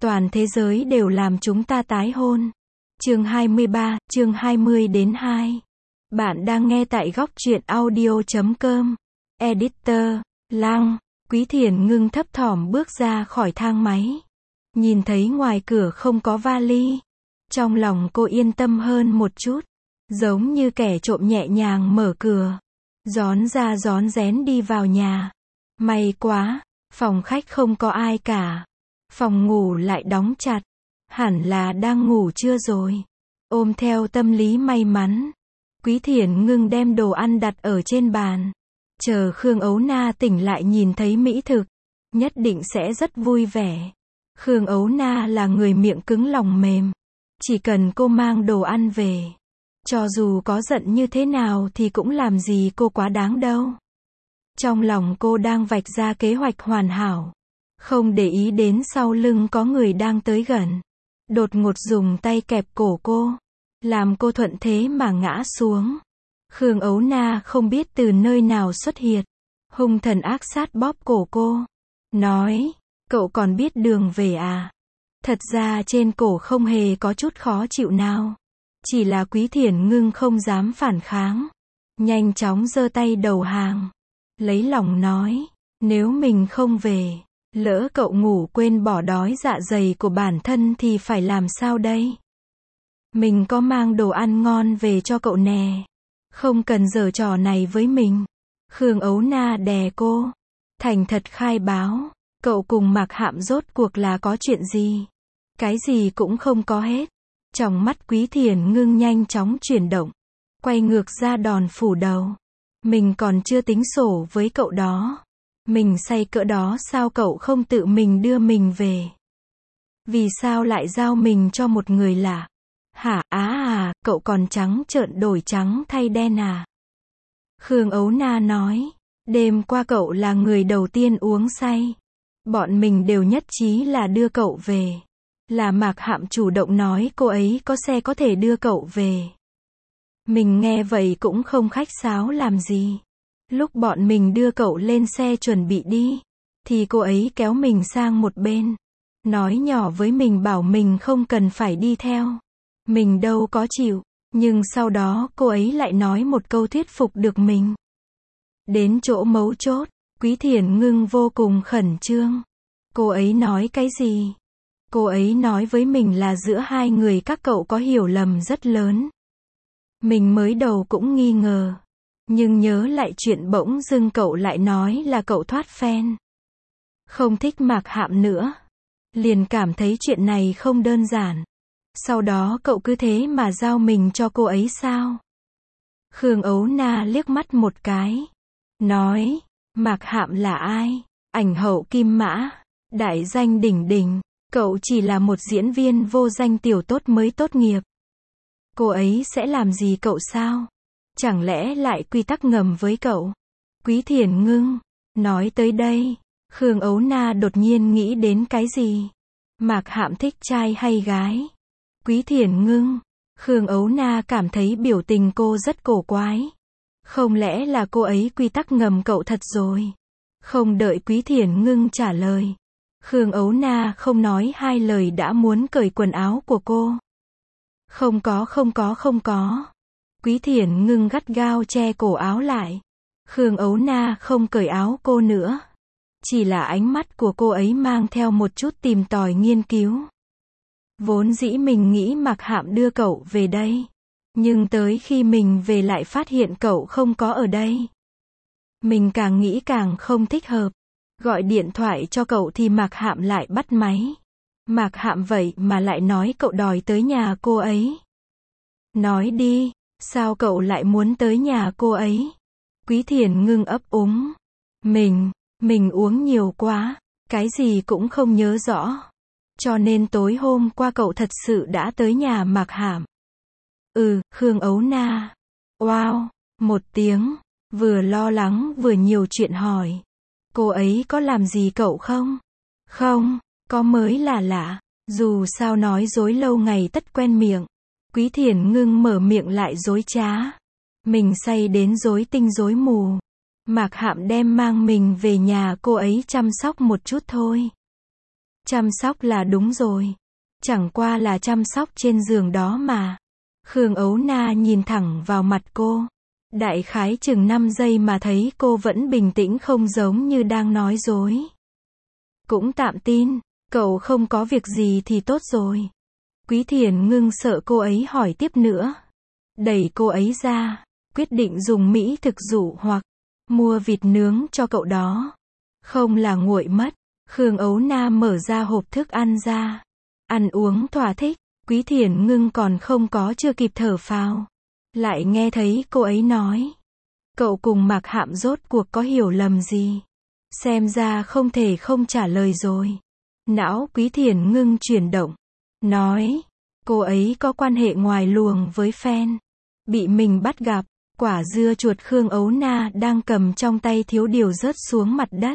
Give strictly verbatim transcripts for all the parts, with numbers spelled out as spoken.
Toàn thế giới đều làm chúng ta tái hôn. Chương hai mươi ba, chương hai mươi đến hai. Bạn đang nghe tại góc truyện audio chấm com. Editor, Lăng, Quý Thiền Ngưng thấp thỏm bước ra khỏi thang máy. Nhìn thấy ngoài cửa không có vali. Trong lòng cô yên tâm hơn một chút. Giống như kẻ trộm nhẹ nhàng mở cửa. Rón ra rón rén đi vào nhà. May quá, phòng khách không có ai cả. Phòng ngủ lại đóng chặt. Hẳn là đang ngủ trưa rồi. Ôm theo tâm lý may mắn. Quý Thiển Ngưng đem đồ ăn đặt ở trên bàn. Chờ Khương Ấu Na tỉnh lại nhìn thấy mỹ thực. Nhất định sẽ rất vui vẻ. Khương Ấu Na là người miệng cứng lòng mềm. Chỉ cần cô mang đồ ăn về. Cho dù có giận như thế nào thì cũng làm gì cô quá đáng đâu. Trong lòng cô đang vạch ra kế hoạch hoàn hảo. Không để ý đến sau lưng có người đang tới gần. Đột ngột dùng tay kẹp cổ cô. Làm cô thuận thế mà ngã xuống. Khương Ấu Na không biết từ nơi nào xuất hiện. Hung thần ác sát bóp cổ cô. Nói, cậu còn biết đường về à? Thật ra trên cổ không hề có chút khó chịu nào. Chỉ là Quý Thiển Ngưng không dám phản kháng. Nhanh chóng giơ tay đầu hàng. Lấy lòng nói, nếu mình không về, lỡ cậu ngủ quên bỏ đói dạ dày của bản thân thì phải làm sao đây? Mình có mang đồ ăn ngon về cho cậu nè. Không cần giở trò này với mình. Khương Ấu Na đè cô. Thành thật khai báo. Cậu cùng Mạc Hạm rốt cuộc là có chuyện gì? Cái gì cũng không có hết. Trong mắt Quý Thiển Ngưng nhanh chóng chuyển động. Quay ngược ra đòn phủ đầu. Mình còn chưa tính sổ với cậu đó. Mình say cỡ đó sao cậu không tự mình đưa mình về? Vì sao lại giao mình cho một người lạ? Hả, á à, cậu còn trắng trợn đổi trắng thay đen à? Khương Ấu Na nói, đêm qua cậu là người đầu tiên uống say. Bọn mình đều nhất trí là đưa cậu về. Là Mạc Hạm chủ động nói cô ấy có xe có thể đưa cậu về. Mình nghe vậy cũng không khách sáo làm gì. Lúc bọn mình đưa cậu lên xe chuẩn bị đi, thì cô ấy kéo mình sang một bên. Nói nhỏ với mình bảo mình không cần phải đi theo. Mình đâu có chịu. Nhưng sau đó cô ấy lại nói một câu thuyết phục được mình. Đến chỗ mấu chốt, Quý Thiển Ngưng vô cùng khẩn trương. Cô ấy nói cái gì? Cô ấy nói với mình là giữa hai người các cậu có hiểu lầm rất lớn. Mình mới đầu cũng nghi ngờ. Nhưng nhớ lại chuyện bỗng dưng cậu lại nói là cậu thoát phen. Không thích Mạc Hạm nữa. Liền cảm thấy chuyện này không đơn giản. Sau đó cậu cứ thế mà giao mình cho cô ấy sao? Khương Ấu Na liếc mắt một cái. Nói, Mạc Hạm là ai? Ảnh hậu Kim Mã. Đại danh đỉnh đỉnh. Cậu chỉ là một diễn viên vô danh tiểu tốt mới tốt nghiệp. Cô ấy sẽ làm gì cậu sao? Chẳng lẽ lại quy tắc ngầm với cậu? Quý Thiển Ngưng. Nói tới đây, Khương Ấu Na đột nhiên nghĩ đến cái gì? Mạc Hạm thích trai hay gái? Quý Thiển Ngưng. Khương Ấu Na cảm thấy biểu tình cô rất cổ quái. Không lẽ là cô ấy quy tắc ngầm cậu thật rồi? Không đợi Quý Thiển Ngưng trả lời. Khương Ấu Na không nói hai lời đã muốn cởi quần áo của cô. Không có không có không có. Quý Thiển Ngưng gắt gao che cổ áo lại. Khương Ấu Na không cởi áo cô nữa. Chỉ là ánh mắt của cô ấy mang theo một chút tìm tòi nghiên cứu. Vốn dĩ mình nghĩ Mạc Hạm đưa cậu về đây. Nhưng tới khi mình về lại phát hiện cậu không có ở đây. Mình càng nghĩ càng không thích hợp. Gọi điện thoại cho cậu thì Mạc Hạm lại bắt máy. Mạc Hạm vậy mà lại nói cậu đòi tới nhà cô ấy. Nói đi, sao cậu lại muốn tới nhà cô ấy? Quý Thiển Ngưng ấp úng. Mình, mình uống nhiều quá, cái gì cũng không nhớ rõ. Cho nên tối hôm qua cậu thật sự đã tới nhà Mạc Hạm. Ừ, Khương Ấu Na. Wow, một tiếng, vừa lo lắng vừa nhiều chuyện hỏi. Cô ấy có làm gì cậu không? Không, có mới là lạ. Dù sao nói dối lâu ngày tất quen miệng. Quý Thiển Ngưng mở miệng lại dối trá. Mình say đến rối tinh rối mù. Mạc Hạm đem mang mình về nhà cô ấy chăm sóc một chút thôi. Chăm sóc là đúng rồi. Chẳng qua là chăm sóc trên giường đó mà. Khương Ấu Na nhìn thẳng vào mặt cô. Đại khái chừng năm giây mà thấy cô vẫn bình tĩnh không giống như đang nói dối. Cũng tạm tin, cậu không có việc gì thì tốt rồi. Quý Thiền Ngưng sợ cô ấy hỏi tiếp nữa. Đẩy cô ấy ra, quyết định dùng mỹ thực dụ hoặc mua vịt nướng cho cậu đó. Không là nguội mất. Khương Ấu Na mở ra hộp thức ăn ra. Ăn uống thỏa thích. Quý Thiền Ngưng còn không có chưa kịp thở phào. Lại nghe thấy cô ấy nói. Cậu cùng Mạc Hạm rốt cuộc có hiểu lầm gì? Xem ra không thể không trả lời rồi. Não Quý Thiền Ngưng chuyển động. Nói. Cô ấy có quan hệ ngoài luồng với fan. Bị mình bắt gặp. Quả dưa chuột Khương Ấu Na đang cầm trong tay thiếu điều rớt xuống mặt đất.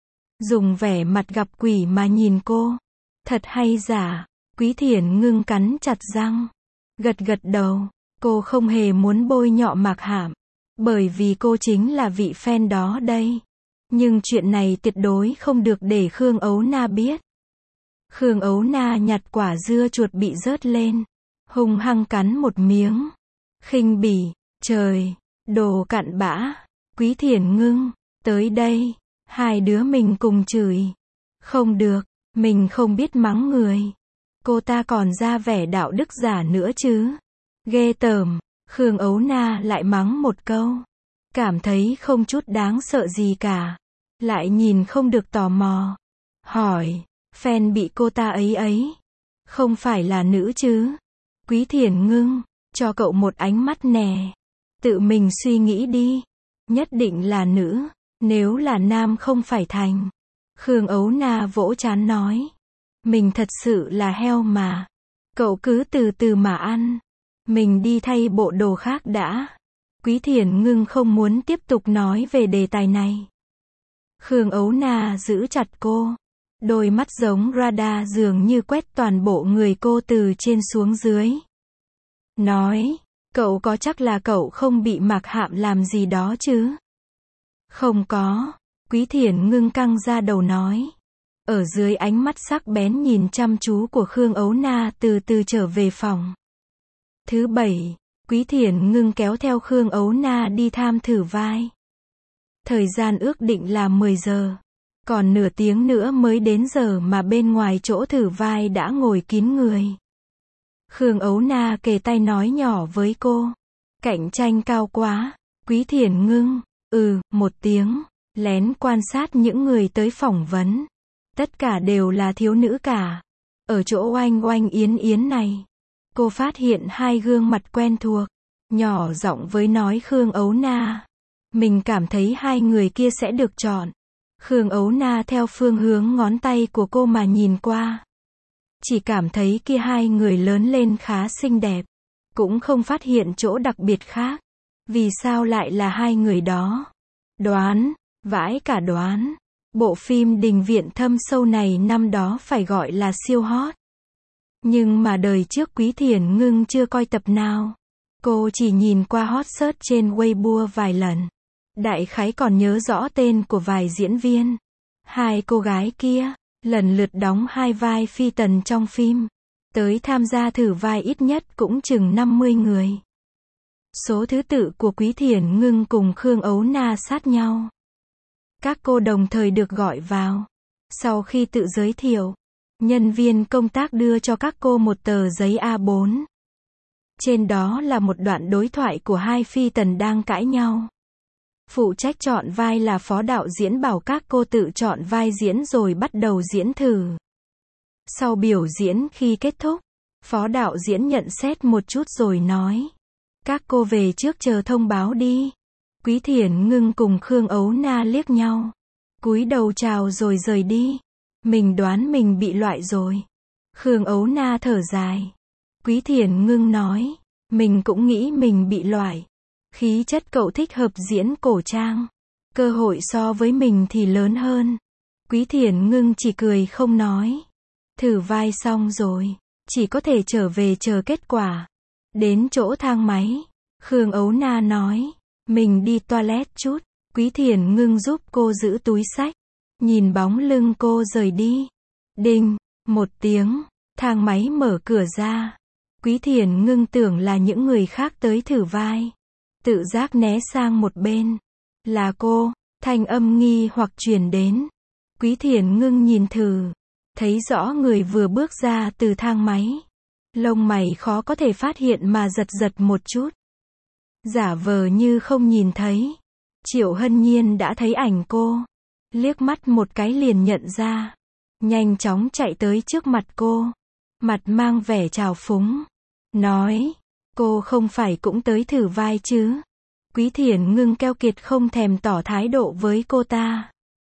Dùng vẻ mặt gặp quỷ mà nhìn cô. Thật hay giả? Quý Thiền Ngưng cắn chặt răng. Gật gật đầu. Cô không hề muốn bôi nhọ Mạc Hạm. Bởi vì cô chính là vị fan đó đây. Nhưng chuyện này tuyệt đối không được để Khương Ấu Na biết. Khương Ấu Na nhặt quả dưa chuột bị rớt lên. Hung hăng cắn một miếng. Khinh bỉ. Trời. Đồ cặn bã. Quý Thiền Ngưng. Tới đây. Hai đứa mình cùng chửi. Không được. Mình không biết mắng người. Cô ta còn ra vẻ đạo đức giả nữa chứ. Ghê tởm. Khương Ấu Na lại mắng một câu. Cảm thấy không chút đáng sợ gì cả. Lại nhìn không được tò mò. Hỏi. Fan bị cô ta ấy ấy. Không phải là nữ chứ? Quý Thiền Ngưng. Cho cậu một ánh mắt nè. Tự mình suy nghĩ đi. Nhất định là nữ. Nếu là nam không phải thành. Khương Ấu Na vỗ trán nói. Mình thật sự là heo mà. Cậu cứ từ từ mà ăn. Mình đi thay bộ đồ khác đã. Quý Thiền Ngưng không muốn tiếp tục nói về đề tài này. Khương Ấu Na giữ chặt cô. Đôi mắt giống radar dường như quét toàn bộ người cô từ trên xuống dưới. Nói. Cậu có chắc là cậu không bị Mạc Hạm làm gì đó chứ? Không có. Quý Thiền Ngưng căng ra đầu nói. Ở dưới ánh mắt sắc bén nhìn chăm chú của Khương Ấu Na từ từ trở về phòng. Thứ bảy, Quý Thiền Ngưng kéo theo Khương Ấu Na đi tham thử vai. Thời gian ước định là mười giờ. Còn nửa tiếng nữa mới đến giờ mà bên ngoài chỗ thử vai đã ngồi kín người. Khương Ấu Na kề tay nói nhỏ với cô. Cạnh tranh cao quá. Quý Thiền Ngưng. Ừ, một tiếng. Lén quan sát những người tới phỏng vấn. Tất cả đều là thiếu nữ cả. Ở chỗ oanh oanh yến yến này. Cô phát hiện hai gương mặt quen thuộc. Nhỏ giọng với nói Khương Ấu Na. Mình cảm thấy hai người kia sẽ được chọn. Khương Ấu Na theo phương hướng ngón tay của cô mà nhìn qua. Chỉ cảm thấy kia hai người lớn lên khá xinh đẹp. Cũng không phát hiện chỗ đặc biệt khác. Vì sao lại là hai người đó? Đoán. Vãi cả đoán. Bộ phim Đình Viện Thâm Sâu này năm đó phải gọi là siêu hot. Nhưng mà đời trước Quý Thiền Ngưng chưa coi tập nào. Cô chỉ nhìn qua hot search trên Weibo vài lần. Đại khái còn nhớ rõ tên của vài diễn viên. Hai cô gái kia, lần lượt đóng hai vai phi tần trong phim. Tới tham gia thử vai ít nhất cũng chừng năm mươi người. Số thứ tự của Quý Thiền Ngưng cùng Khương Ấu Na sát nhau. Các cô đồng thời được gọi vào. Sau khi tự giới thiệu, nhân viên công tác đưa cho các cô một tờ giấy A bốn. Trên đó là một đoạn đối thoại của hai phi tần đang cãi nhau. Phụ trách chọn vai là phó đạo diễn bảo các cô tự chọn vai diễn rồi bắt đầu diễn thử. Sau biểu diễn khi kết thúc, phó đạo diễn nhận xét một chút rồi nói. Các cô về trước chờ thông báo đi. Quý Thiền Ngưng cùng Khương Ấu Na liếc nhau. Cúi đầu chào rồi rời đi. Mình đoán mình bị loại rồi. Khương Ấu Na thở dài. Quý Thiền Ngưng nói. Mình cũng nghĩ mình bị loại. Khí chất cậu thích hợp diễn cổ trang. Cơ hội so với mình thì lớn hơn. Quý Thiền Ngưng chỉ cười không nói. Thử vai xong rồi. Chỉ có thể trở về chờ kết quả. Đến chỗ thang máy. Khương Ấu Na nói. Mình đi toilet chút. Quý Thiền Ngưng giúp cô giữ túi xách. Nhìn bóng lưng cô rời đi. Đinh, một tiếng, thang máy mở cửa ra. Quý Thiền Ngưng tưởng là những người khác tới thử vai. Tự giác né sang một bên. Là cô, thanh âm nghi hoặc truyền đến. Quý Thiền Ngưng nhìn thử. Thấy rõ người vừa bước ra từ thang máy. Lông mày khó có thể phát hiện mà giật giật một chút. Giả vờ như không nhìn thấy. Triệu Hân Nhiên đã thấy ảnh cô. Liếc mắt một cái liền nhận ra. Nhanh chóng chạy tới trước mặt cô. Mặt mang vẻ trào phúng. Nói, cô không phải cũng tới thử vai chứ? Quý Thiền Ngưng keo kiệt không thèm tỏ thái độ với cô ta.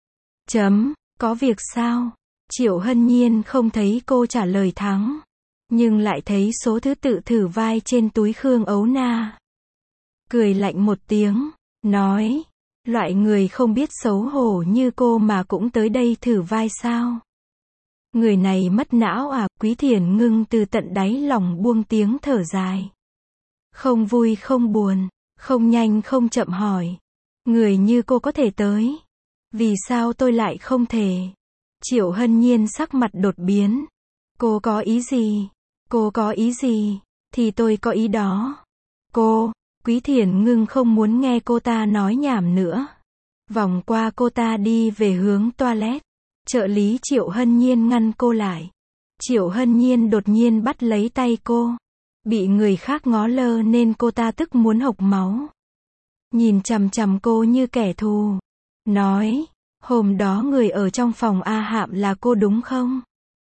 Chấm, có việc sao? Triệu Hân Nhiên không thấy cô trả lời thắng. Nhưng lại thấy số thứ tự thử vai trên túi Khương Ấu Na. Cười lạnh một tiếng, nói, loại người không biết xấu hổ như cô mà cũng tới đây thử vai sao? Người này mất não à? Quý Thiền Ngưng từ tận đáy lòng buông tiếng thở dài. Không vui không buồn, không nhanh không chậm hỏi. Người như cô có thể tới. Vì sao tôi lại không thể? Triệu Hân Nhiên sắc mặt đột biến. Cô có ý gì? Cô có ý gì? Thì tôi có ý đó. Cô, Quý Thiền Ngưng không muốn nghe cô ta nói nhảm nữa. Vòng qua cô ta đi về hướng toilet. Trợ lý Triệu Hân Nhiên ngăn cô lại. Triệu Hân Nhiên đột nhiên bắt lấy tay cô. Bị người khác ngó lơ nên cô ta tức muốn hộc máu. Nhìn chằm chằm cô như kẻ thù. Nói, hôm đó người ở trong phòng A Hạm là cô đúng không?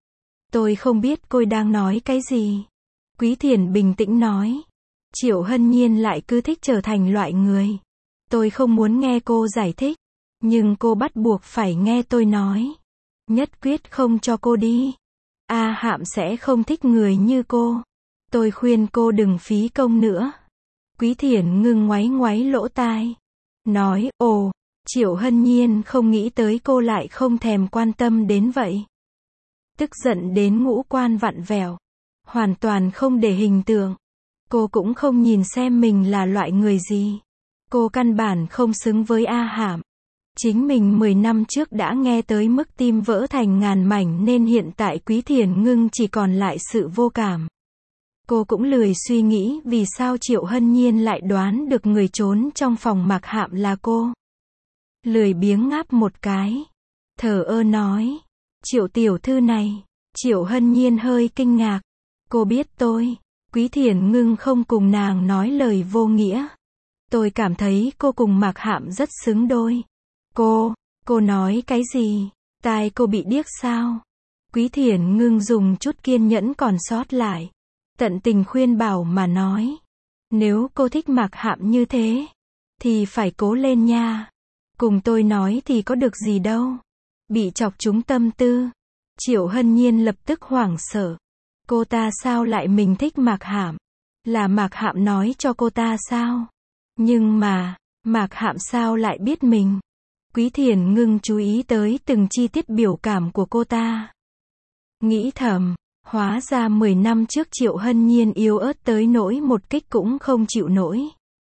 Tôi không biết cô đang nói cái gì. Quý Thiền bình tĩnh nói. Triệu Hân Nhiên lại cứ thích trở thành loại người. Tôi không muốn nghe cô giải thích. Nhưng cô bắt buộc phải nghe tôi nói. Nhất quyết không cho cô đi. A Hạm sẽ không thích người như cô. Tôi khuyên cô đừng phí công nữa. Quý Thiền Ngưng ngoáy ngoáy lỗ tai. Nói, ồ, Triệu Hân Nhiên không nghĩ tới cô lại không thèm quan tâm đến vậy. Tức giận đến ngũ quan vặn vẹo. Hoàn toàn không để hình tượng. Cô cũng không nhìn xem mình là loại người gì. Cô căn bản không xứng với A Hạm. Chính mình mười năm trước đã nghe tới mức tim vỡ thành ngàn mảnh nên hiện tại Quý Thiền Ngưng chỉ còn lại sự vô cảm. Cô cũng lười suy nghĩ vì sao Triệu Hân Nhiên lại đoán được người trốn trong phòng Mạc Hạm là cô. Lười biếng ngáp một cái. Thờ ơ nói. Triệu tiểu thư này. Triệu Hân Nhiên hơi kinh ngạc. Cô biết tôi. Quý Thiền Ngưng không cùng nàng nói lời vô nghĩa. Tôi cảm thấy cô cùng Mạc Hạm rất xứng đôi. Cô, cô nói cái gì? Tai cô bị điếc sao? Quý Thiền Ngưng dùng chút kiên nhẫn còn sót lại. Tận tình khuyên bảo mà nói. Nếu cô thích Mạc Hạm như thế, thì phải cố lên nha. Cùng tôi nói thì có được gì đâu. Bị chọc trúng tâm tư. Triệu Hân Nhiên lập tức hoảng sợ. Cô ta sao lại mình thích Mạc Hạm? Là Mạc Hạm nói cho cô ta sao? Nhưng mà, Mạc Hạm sao lại biết mình? Quý Thiền Ngưng chú ý tới từng chi tiết biểu cảm của cô ta. Nghĩ thầm, hóa ra mười năm trước Triệu Hân Nhiên yếu ớt tới nỗi một kích cũng không chịu nổi.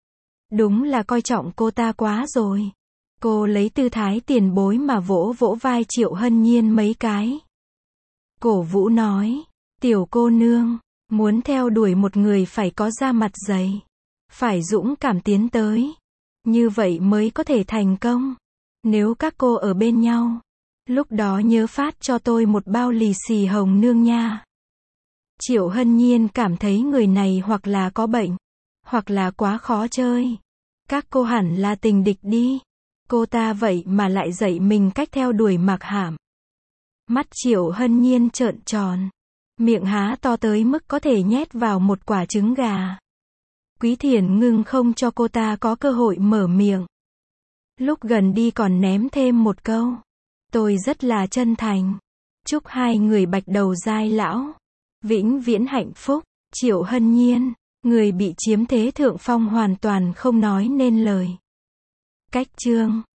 Đúng là coi trọng cô ta quá rồi. Cô lấy tư thái tiền bối mà vỗ vỗ vai Triệu Hân Nhiên mấy cái. Cổ vũ nói, tiểu cô nương, muốn theo đuổi một người phải có da mặt dày. Phải dũng cảm tiến tới. Như vậy mới có thể thành công. Nếu các cô ở bên nhau, lúc đó nhớ phát cho tôi một bao lì xì hồng nương nha. Triệu Hân Nhiên cảm thấy người này hoặc là có bệnh, hoặc là quá khó chơi. Các cô hẳn là tình địch đi. Cô ta vậy mà lại dạy mình cách theo đuổi Mạc Hạm. Mắt Triệu Hân Nhiên trợn tròn. Miệng há to tới mức có thể nhét vào một quả trứng gà. Quý Thiền Ngưng không cho cô ta có cơ hội mở miệng. Lúc gần đi còn ném thêm một câu. Tôi rất là chân thành. Chúc hai người bạch đầu giai lão. Vĩnh viễn hạnh phúc. Triệu Hân Nhiên, người bị chiếm thế thượng phong hoàn toàn không nói nên lời. Cách chương